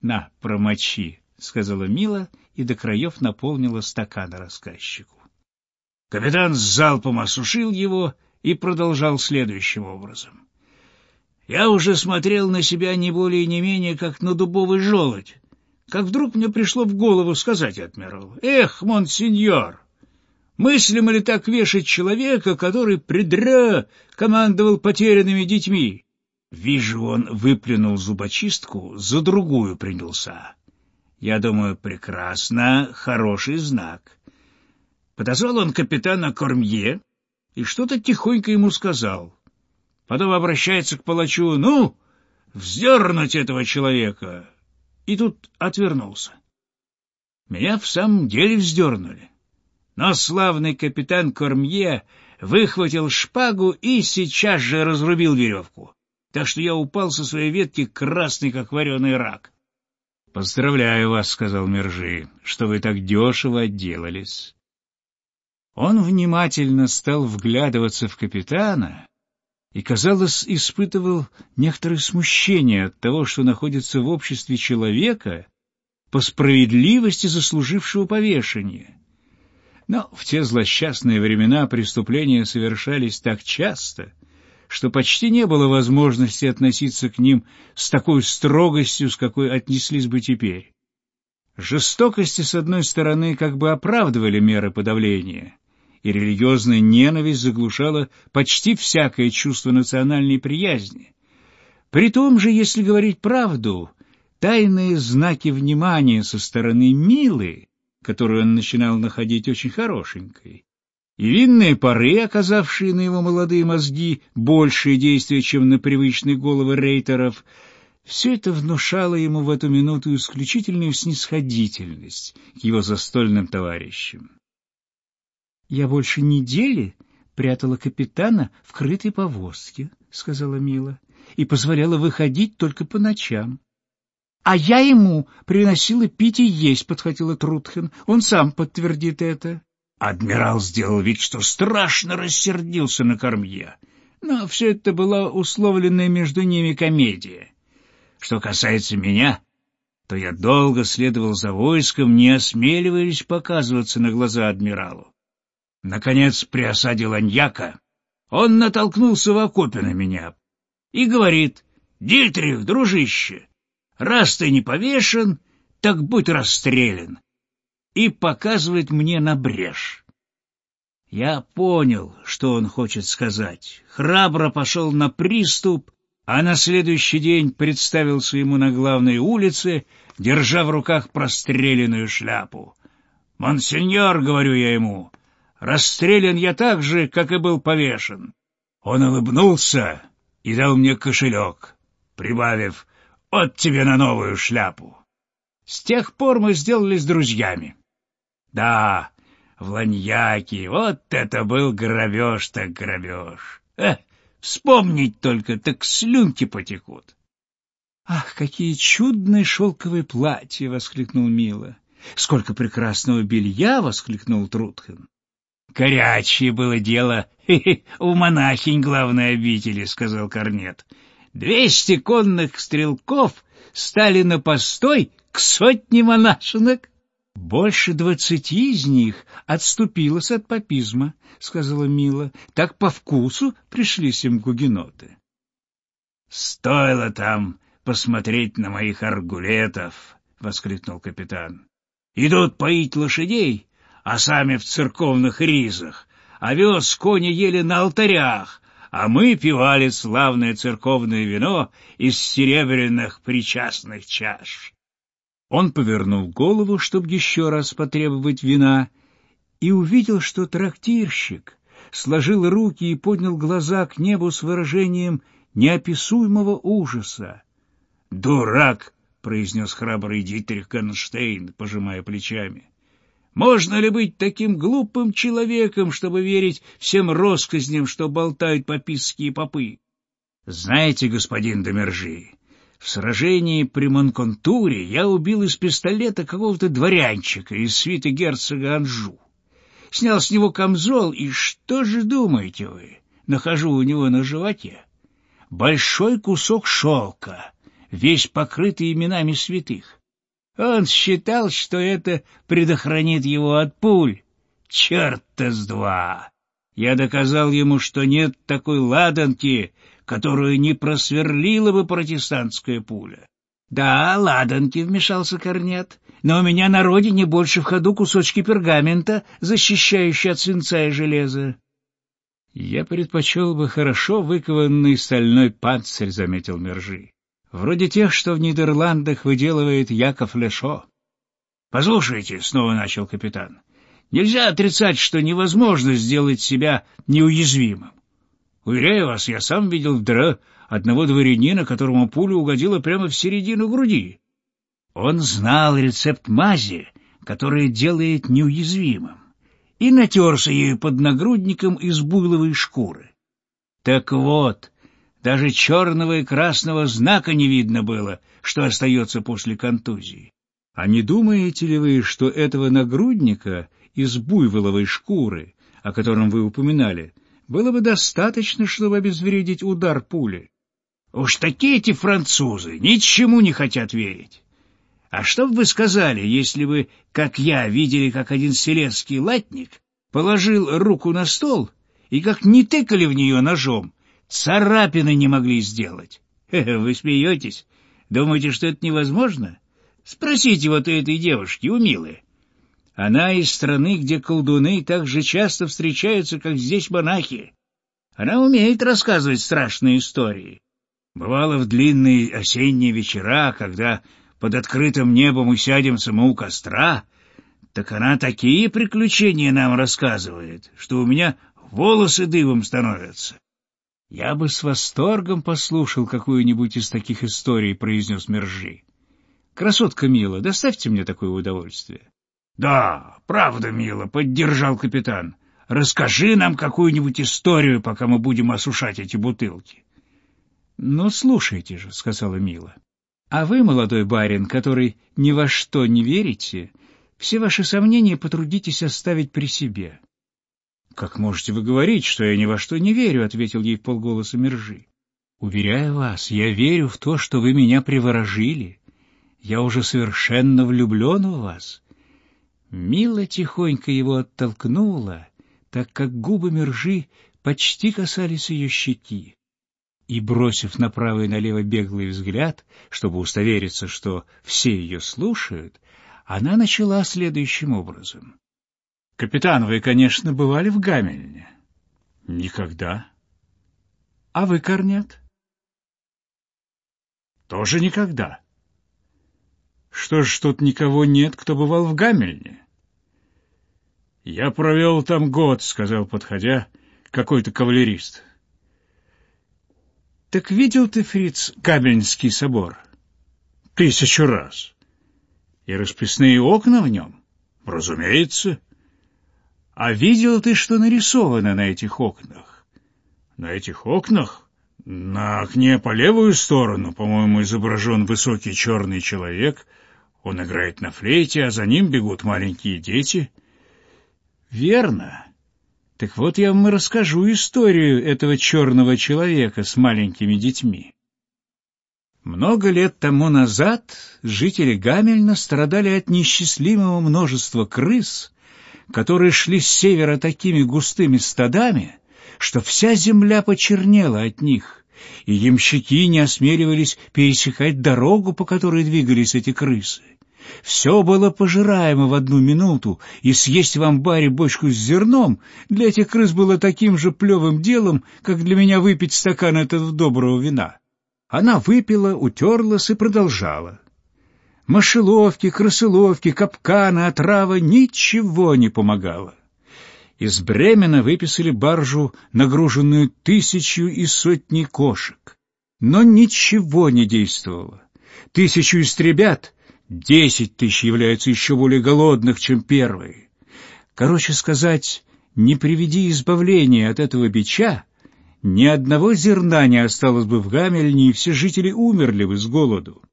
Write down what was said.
— На, промочи, — сказала Мила и до краев наполнила стакан рассказчику. Капитан с залпом осушил его и продолжал следующим образом. Я уже смотрел на себя не более и не менее, как на дубовый желудь, как вдруг мне пришло в голову сказать адмиралу: «Эх, монсеньор, мыслимо ли так вешать человека, который предря командовал потерянными детьми?» Вижу, он выплюнул зубочистку, за другую принялся. Я думаю, прекрасно, хороший знак. Подозвал он капитана Кормье и что-то тихонько ему сказал. Потом обращается к палачу: «Ну, вздернуть этого человека!» И тут отвернулся. Меня в самом деле вздернули. Но славный капитан Кормье выхватил шпагу и сейчас же разрубил веревку, так что я упал со своей ветки красный, как вареный рак. — Поздравляю вас, — сказал Мержи, — что вы так дешево отделались. Он внимательно стал вглядываться в капитана и, казалось, испытывал некоторое смущение от того, что находится в обществе человека, по справедливости заслужившего повешения. Но в те злосчастные времена преступления совершались так часто, что почти не было возможности относиться к ним с такой строгостью, с какой отнеслись бы теперь. Жестокости, с одной стороны, как бы оправдывали меры подавления, и религиозная ненависть заглушала почти всякое чувство национальной приязни. При том же, если говорить правду, тайные знаки внимания со стороны Милы, которую он начинал находить очень хорошенькой, и винные пары, оказавшие на его молодые мозги большее действие, чем на привычные головы рейтеров, все это внушало ему в эту минуту исключительную снисходительность к его застольным товарищам. «Я больше недели прятала капитана в крытой повозке», — сказала Мила, — «и позволяла выходить только по ночам». «А я ему приносила пить и есть», — подхватила Трутхен. «Он сам подтвердит это». Адмирал сделал вид, что страшно рассердился на Кормье, но все это была условленная между ними комедия. Что касается меня, то я долго следовал за войском, не осмеливаясь показываться на глаза адмиралу. Наконец, при осаде Ланьяка он натолкнулся в окопе на меня и говорит: «Дитрих, дружище, раз ты не повешен, так будь расстрелян», и показывает мне на брешь. Я понял, что он хочет сказать, храбро пошел на приступ, а на следующий день представился ему на главной улице, держа в руках простреленную шляпу. «Монсеньор, — говорю я ему, — расстрелян я так же, как и был повешен». Он улыбнулся и дал мне кошелек, прибавив: «Вот тебе на новую шляпу». С тех пор мы сделались друзьями. Да, в Ланьяке вот это был грабеж так грабеж. Вспомнить только, так слюнки потекут. — Ах, какие чудные шелковые платья! — воскликнул Мила. — Сколько прекрасного белья! — воскликнул Трутхен. — Горячее было дело у монахинь главной обители, — сказал Корнет. 200 конных стрелков стали на постой к 100 монашинок. — Больше 20 из них отступилось от папизма, — сказала Мила. — Так по вкусу пришлись им гугеноты. — Стоило там посмотреть на моих аргулетов, — воскликнул капитан. — Идут поить лошадей, а сами в церковных ризах, овес кони ели на алтарях, а мы пивали славное церковное вино из серебряных причастных чаш. Он повернул голову, чтобы еще раз потребовать вина, и увидел, что трактирщик сложил руки и поднял глаза к небу с выражением неописуемого ужаса. «Дурак!» — произнес храбрый Дитрих Ганштейн, пожимая плечами. «Можно ли быть таким глупым человеком, чтобы верить всем россказням, что болтают папистские попы? Знаете, господин де Мержи, в сражении при Монконтуре я убил из пистолета какого-то дворянчика из свиты герцога Анжу. Снял с него камзол, и что же думаете вы? Нахожу у него на животе большой кусок шелка, весь покрытый именами святых. Он считал, что это предохранит его от пуль. Черт-то с два! Я доказал ему, что нет такой ладанки, которую не просверлила бы протестантская пуля. «Да, ладанки», — вмешался Корнет, — «но у меня на родине больше в ходу кусочки пергамента, защищающие от свинца и железа». «Я предпочел бы хорошо выкованный стальной панцирь», — заметил Мержи, «вроде тех, что в Нидерландах выделывает Яков Лешо». «Послушайте», — снова начал капитан, — «нельзя отрицать, что невозможно сделать себя неуязвимым. Уверяю вас, я сам видел в Дре одного дворянина, которому пуля угодила прямо в середину груди. Он знал рецепт мази, которая делает неуязвимым, и натерся ею под нагрудником из буйловой шкуры. Так вот, даже черного и красного знака не видно было, что остается после контузии. А не думаете ли вы, что этого нагрудника из буйволовой шкуры, о котором вы упоминали, было бы достаточно, чтобы обезвредить удар пули? Уж такие эти французы ничему не хотят верить. А что бы вы сказали, если бы, как я, видели, как один селезский латник положил руку на стол и, как не тыкали в нее ножом, царапины не могли сделать? Вы смеетесь? Думаете, что это невозможно? Спросите вот у этой девушки, у Милы. Она из страны, где колдуны так же часто встречаются, как здесь монахи. Она умеет рассказывать страшные истории. Бывало, в длинные осенние вечера, когда под открытым небом усядемся мы у костра, так она такие приключения нам рассказывает, что у меня волосы дыбом становятся. — Я бы с восторгом послушал какую-нибудь из таких историй, — произнес Мержи. — Красотка Мила, доставьте мне такое удовольствие. — Да, правда, Мила, — поддержал капитан. — Расскажи нам какую-нибудь историю, пока мы будем осушать эти бутылки. — Ну, слушайте же, — сказала Мила. — А вы, молодой барин, который ни во что не верите, все ваши сомнения потрудитесь оставить при себе. — Как можете вы говорить, что я ни во что не верю? — ответил ей вполголоса Мержи. — Уверяю вас, я верю в то, что вы меня приворожили. Я уже совершенно влюблен в вас. Мила тихонько его оттолкнула, так как губы Мержи почти касались ее щеки. И, бросив направо и налево беглый взгляд, чтобы удостовериться, что все ее слушают, она начала следующим образом. — Капитан, вы, конечно, бывали в Гамельне? — Никогда. — А вы, Корнет? — Тоже никогда. — Что ж, тут никого нет, кто бывал в Гамельне? — Я провел там год, — сказал, подходя, какой-то кавалерист. — Так видел ты, фриц, Гамельнский собор? — 1000 раз. — И расписные окна в нем? — Разумеется. — А видел ты, что нарисовано на этих окнах? — На этих окнах? На окне по левую сторону, по-моему, изображен высокий черный человек. Он играет на флейте, а за ним бегут маленькие дети. — Верно. Так вот я вам и расскажу историю этого черного человека с маленькими детьми. Много лет тому назад жители Гамельна страдали от неисчислимого множества крыс, которые шли с севера такими густыми стадами, что вся земля почернела от них, и ямщики не осмеливались пересекать дорогу, по которой двигались эти крысы. Все было пожираемо в одну минуту, и съесть в амбаре бочку с зерном для этих крыс было таким же плевым делом, как для меня выпить стакан этого доброго вина. Она выпила, утерлась и продолжала. Мышеловки, крысоловки, капканы, отрава — ничего не помогало. Из Бремена выписали баржу, нагруженную 1000 и сотней кошек. Но ничего не действовало. 1000 истребят, 10 000 являются еще более голодных, чем первые. Короче сказать, не приведи избавления от этого бича, ни одного зерна не осталось бы в Гамельне, и все жители умерли бы с голоду.